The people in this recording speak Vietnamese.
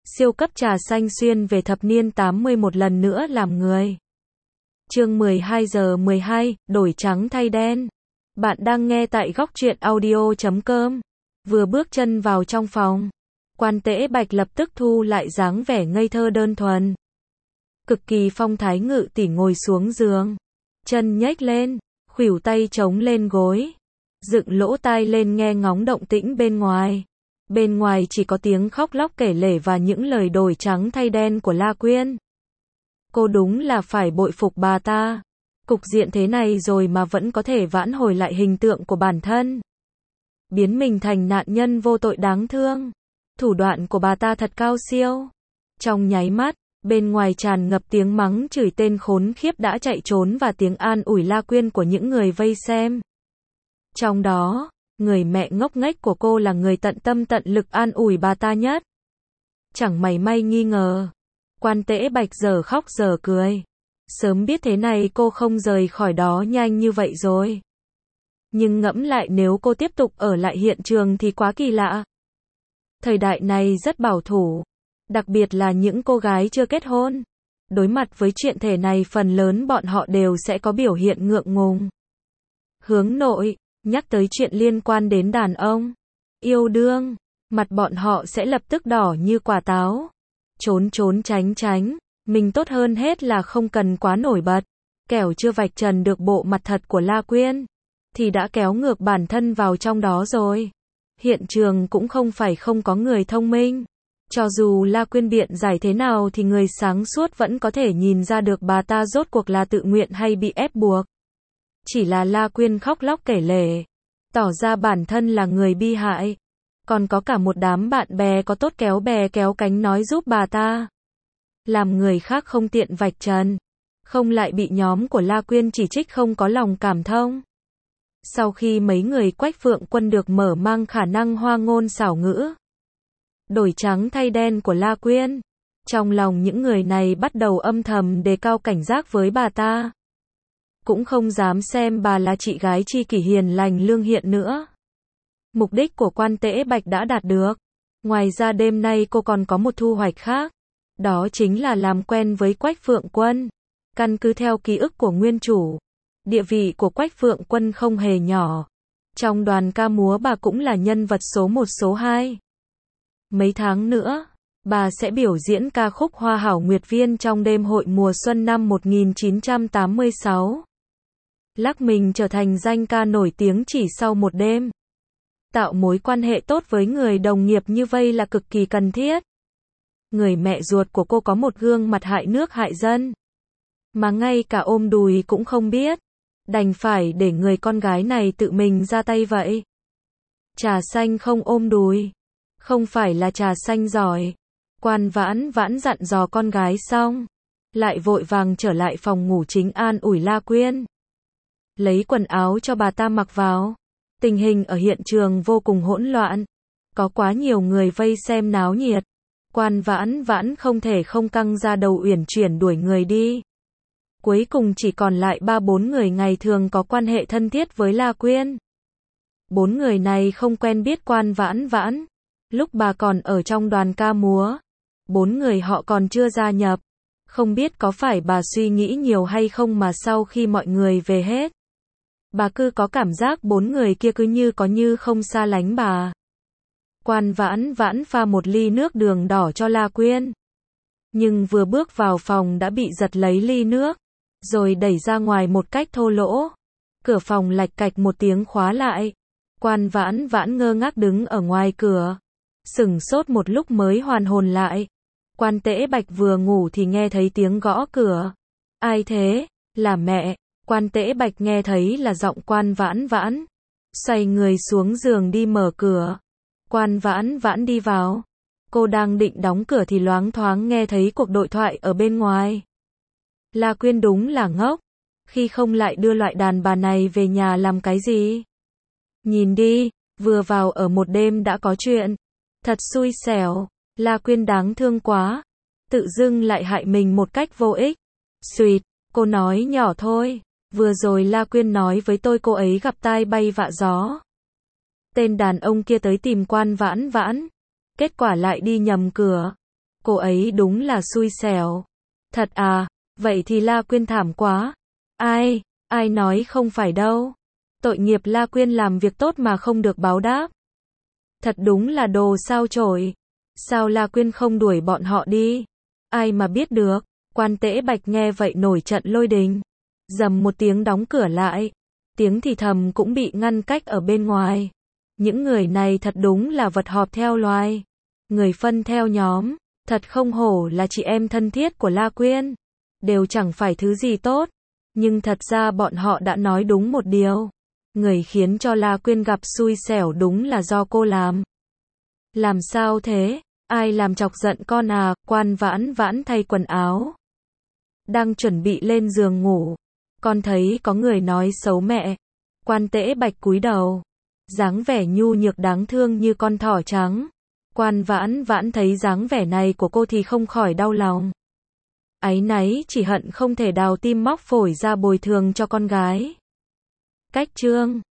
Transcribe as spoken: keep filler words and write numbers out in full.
Siêu cấp trà xanh xuyên về thập niên tám mươi một lần nữa làm người. Chương mười hai giờ mười hai, đổi trắng thay đen. Bạn đang nghe tại góc truyện audio chấm com. Vừa bước chân vào trong phòng, Quan Tễ Bạch lập tức thu lại dáng vẻ ngây thơ đơn thuần. Cực kỳ phong thái ngự tỷ ngồi xuống giường, chân nhếch lên, khuỷu tay chống lên gối, dựng lỗ tai lên nghe ngóng động tĩnh bên ngoài. Bên ngoài chỉ có tiếng khóc lóc kể lể và những lời đổi trắng thay đen của La Quyên. Cô đúng là phải bội phục bà ta. Cục diện thế này rồi mà vẫn có thể vãn hồi lại hình tượng của bản thân. Biến mình thành nạn nhân vô tội đáng thương. Thủ đoạn của bà ta thật cao siêu. Trong nháy mắt, bên ngoài tràn ngập tiếng mắng chửi tên khốn khiếp đã chạy trốn và tiếng an ủi La Quyên của những người vây xem. Trong đó, người mẹ ngốc nghếch của cô là người tận tâm tận lực an ủi bà ta nhất. Chẳng mảy may nghi ngờ. Quan Tễ Bạch giờ khóc giờ cười. Sớm biết thế này cô không rời khỏi đó nhanh như vậy rồi. Nhưng ngẫm lại nếu cô tiếp tục ở lại hiện trường thì quá kỳ lạ. Thời đại này rất bảo thủ. Đặc biệt là những cô gái chưa kết hôn. Đối mặt với chuyện thể này phần lớn bọn họ đều sẽ có biểu hiện ngượng ngùng. Hướng nội, nhắc tới chuyện liên quan đến đàn ông, yêu đương, mặt bọn họ sẽ lập tức đỏ như quả táo. Trốn trốn tránh tránh, mình tốt hơn hết là không cần quá nổi bật. Kẻo chưa vạch trần được bộ mặt thật của La Quyên, thì đã kéo ngược bản thân vào trong đó rồi. Hiện trường cũng không phải không có người thông minh. Cho dù La Quyên biện giải thế nào thì người sáng suốt vẫn có thể nhìn ra được bà ta rốt cuộc là tự nguyện hay bị ép buộc. Chỉ là La Quyên khóc lóc kể lể, tỏ ra bản thân là người bi hại. Còn có cả một đám bạn bè có tốt kéo bè kéo cánh nói giúp bà ta. Làm người khác không tiện vạch trần. Không lại bị nhóm của La Quyên chỉ trích không có lòng cảm thông. Sau khi mấy người Quách Phượng Quân được mở mang khả năng hoa ngôn xảo ngữ, đổi trắng thay đen của La Quyên, trong lòng những người này bắt đầu âm thầm đề cao cảnh giác với bà ta. Cũng không dám xem bà là chị gái tri kỷ hiền lành lương thiện nữa. Mục đích của Quan Tễ Bạch đã đạt được. Ngoài ra đêm nay cô còn có một thu hoạch khác. Đó chính là làm quen với Quách Phượng Quân. Căn cứ theo ký ức của nguyên chủ, địa vị của Quách Phượng Quân không hề nhỏ. Trong đoàn ca múa bà cũng là nhân vật số một số hai. Mấy tháng nữa, bà sẽ biểu diễn ca khúc Hoa Hảo Nguyệt Viên trong đêm hội mùa xuân năm một nghìn chín trăm tám mươi sáu. Lắc mình trở thành danh ca nổi tiếng chỉ sau một đêm. Tạo mối quan hệ tốt với người đồng nghiệp như vây là cực kỳ cần thiết. Người mẹ ruột của cô có một gương mặt hại nước hại dân, mà ngay cả ôm đùi cũng không biết. Đành phải để người con gái này tự mình ra tay vậy. Trà xanh không ôm đùi. Không phải là trà xanh giỏi. Quan Vãn Vãn dặn dò con gái xong, lại vội vàng trở lại phòng ngủ chính an ủi La Quyên. Lấy quần áo cho bà ta mặc vào. Tình hình ở hiện trường vô cùng hỗn loạn. Có quá nhiều người vây xem náo nhiệt. Quan Vãn Vãn không thể không căng ra đầu uyển chuyển đuổi người đi. Cuối cùng chỉ còn lại ba bốn người ngày thường có quan hệ thân thiết với La Quyên. Bốn người này không quen biết Quan Vãn Vãn. Lúc bà còn ở trong đoàn ca múa, bốn người họ còn chưa gia nhập. Không biết có phải bà suy nghĩ nhiều hay không mà sau khi mọi người về hết, bà cứ có cảm giác bốn người kia cứ như có như không xa lánh bà. Quan Vãn Vãn pha một ly nước đường đỏ cho La Quyên. Nhưng vừa bước vào phòng đã bị giật lấy ly nước, rồi đẩy ra ngoài một cách thô lỗ. Cửa phòng lạch cạch một tiếng khóa lại. Quan Vãn Vãn ngơ ngác đứng ở ngoài cửa. Sửng sốt một lúc mới hoàn hồn lại. Quan Tễ Bạch vừa ngủ thì nghe thấy tiếng gõ cửa. Ai thế? Là mẹ. Quan Tễ Bạch nghe thấy là giọng Quan Vãn Vãn. Xoay người xuống giường đi mở cửa. Quan Vãn Vãn đi vào. Cô đang định đóng cửa thì loáng thoáng nghe thấy cuộc đối thoại ở bên ngoài. La Quyên đúng là ngốc. Khi không lại đưa loại đàn bà này về nhà làm cái gì? Nhìn đi, vừa vào ở một đêm đã có chuyện. Thật xui xẻo. La Quyên đáng thương quá. Tự dưng lại hại mình một cách vô ích. Xuyệt, cô nói nhỏ thôi. Vừa rồi La Quyên nói với tôi cô ấy gặp tai bay vạ gió. Tên đàn ông kia tới tìm Quan Vãn Vãn. Kết quả lại đi nhầm cửa. Cô ấy đúng là xui xẻo. Thật à, vậy thì La Quyên thảm quá. Ai, ai nói không phải đâu. Tội nghiệp La Quyên làm việc tốt mà không được báo đáp. Thật đúng là đồ sao chổi. Sao La Quyên không đuổi bọn họ đi? Ai mà biết được. Quan Tễ Bạch nghe vậy nổi trận lôi đình. Dầm một tiếng đóng cửa lại. Tiếng thì thầm cũng bị ngăn cách ở bên ngoài. Những người này thật đúng là vật họp theo loài. Người phân theo nhóm. Thật không hổ là chị em thân thiết của La Quyên. Đều chẳng phải thứ gì tốt. Nhưng thật ra bọn họ đã nói đúng một điều. Người khiến cho La Quyên gặp xui xẻo đúng là do cô làm. Làm sao thế? Ai làm chọc giận con à? Quan Vãn Vãn thay quần áo. Đang chuẩn bị lên giường ngủ. Con thấy có người nói xấu mẹ. Quan Tễ Bạch cúi đầu. Dáng vẻ nhu nhược đáng thương như con thỏ trắng. Quan Vãn Vãn thấy dáng vẻ này của cô thì không khỏi đau lòng. Áy náy chỉ hận không thể đào tim móc phổi ra bồi thường cho con gái. Cách chương